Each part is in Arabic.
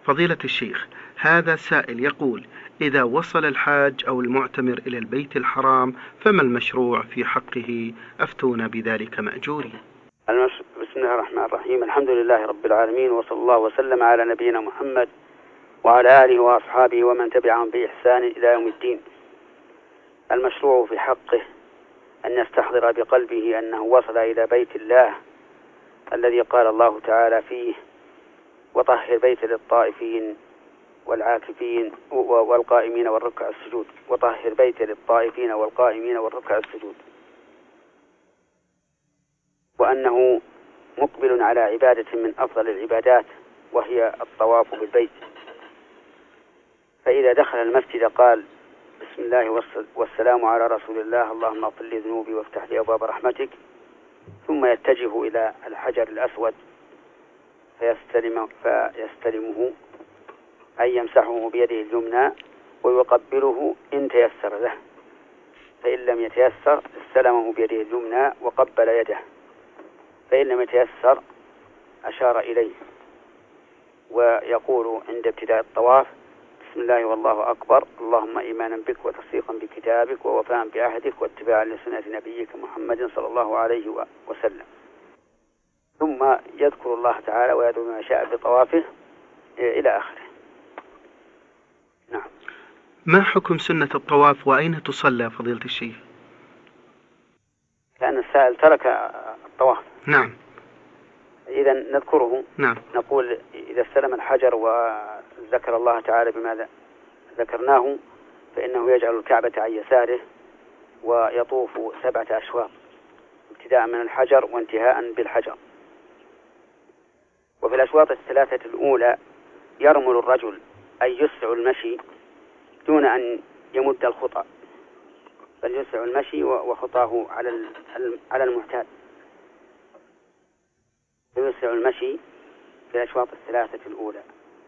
فضيلة الشيخ، هذا سائل يقول: إذا وصل الحاج أو المعتمر إلى البيت الحرام فما المشروع في حقه؟ أفتونا بذلك مأجورين. بسم الله الرحمن الرحيم. الحمد لله رب العالمين، وصلى الله وسلم على نبينا محمد وعلى آله وأصحابه ومن تبعهم بإحسان إلى يوم الدين. المشروع في حقه أن يستحضر بقلبه أنه وصل إلى بيت الله الذي قال الله تعالى فيه: وطهر بيت للطائفين والعاكفين والقائمين والركع السجود. وطهر بيت للطائفين والقائمين والركع السجود. وأنه مقبل على عبادة من أفضل العبادات وهي الطواف بالبيت. فإذا دخل المسجد قال: بسم الله والسلام على رسول الله، اللهم اغفر لي ذنوبي وافتح لي أبواب رحمتك، ثم يتجه إلى الحجر الأسود فيستلمه، أي يمسحه بيده اليمنى ويقبله إن تيسر له، فإن لم يتيسر استلمه بيده اليمنى وقبل يده، فإن لم يتيسر أشار إليه، ويقول عند ابتداء الطواف: بسم الله والله أكبر، اللهم إيمانا بك وتصديقا بكتابك ووفاء بعهدك واتباعا لسنة نبيك محمد صلى الله عليه وسلم. ثم يذكر الله تعالى ويدعو ما شاء بطوافه إلى آخره. نعم. ما حكم سنة الطواف وأين تصلى فضيلة الشيخ؟ لأن السائل ترك الطواف. نعم. إذا نذكره. نعم. نقول: إذا استلم الحجر وذكر الله تعالى بما ذكرناه فإنه يجعل الكعبة عن يساره ويطوف 7 أشواط ابتداء من الحجر وانتهاء بالحجر. وفي الأشواط 3 الأولى يرمل الرجل، أي يسرع المشي دون أن يمد الخطى، بل يسرع المشي وخطاه على المعتاد، فيسرع المشي في الأشواط 3 الأولى.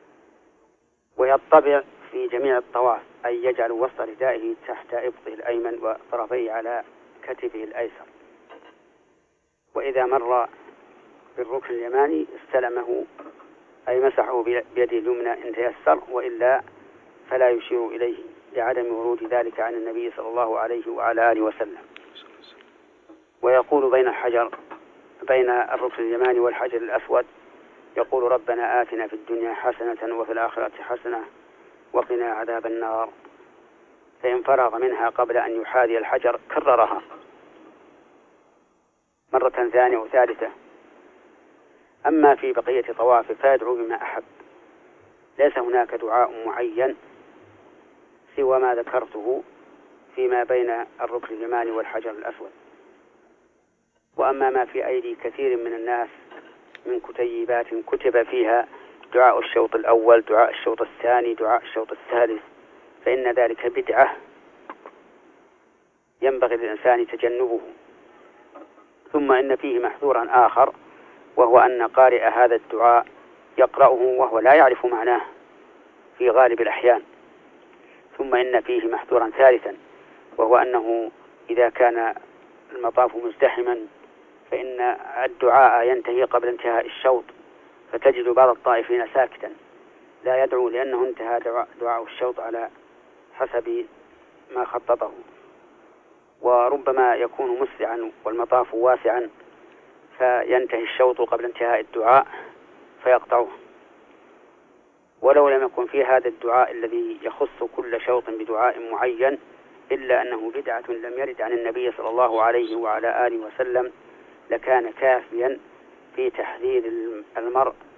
ويطبع في جميع الطواف، أي يجعل وسط ردائه تحت إبطه الأيمن وطرفيه على كتفه الأيسر. وإذا مر بالركن اليماني استلمه، أي مسحه بيده اليمنى إن تيسر، وإلا فلا يشير إليه لعدم ورود ذلك عن النبي صلى الله عليه وعلى آله وسلم. ويقول بين الركن اليماني والحجر الأسود، يقول: ربنا آتنا في الدنيا حسنة وفي الآخرة حسنة وقنا عذاب النار. فإن فرغ منها قبل أن يحاذي الحجر كررها مرة ثانية وثالثة. أما في بقية طوافه فيدعو بما أحب، ليس هناك دعاء معين سوى ما ذكرته فيما بين الركن اليماني والحجر الأسود. وأما ما في أيدي كثير من الناس من كتيبات كتب فيها دعاء الشوط الأول، دعاء الشوط الثاني، دعاء الشوط الثالث، فإن ذلك بدعة ينبغي للإنسان تجنبه. ثم إن فيه محذورا آخر، وهو أن قارئ هذا الدعاء يقرأه وهو لا يعرف معناه في غالب الأحيان. ثم إن فيه محذورا ثالثا، وهو أنه إذا كان المطاف مزدحما فإن الدعاء ينتهي قبل انتهاء الشوط، فتجد بعض الطائفين ساكتا لا يدعو لأنه انتهى دعاء الشوط على حسب ما خططه. وربما يكون مسرعا والمطاف واسعا فينتهي الشوط قبل انتهاء الدعاء فيقطعه. ولو لم يكن في هذا الدعاء الذي يخص كل شوط بدعاء معين، إلا أنه بدعة لم يرد عن النبي صلى الله عليه وعلى آله وسلم، لكان كافيا في تحذير المرء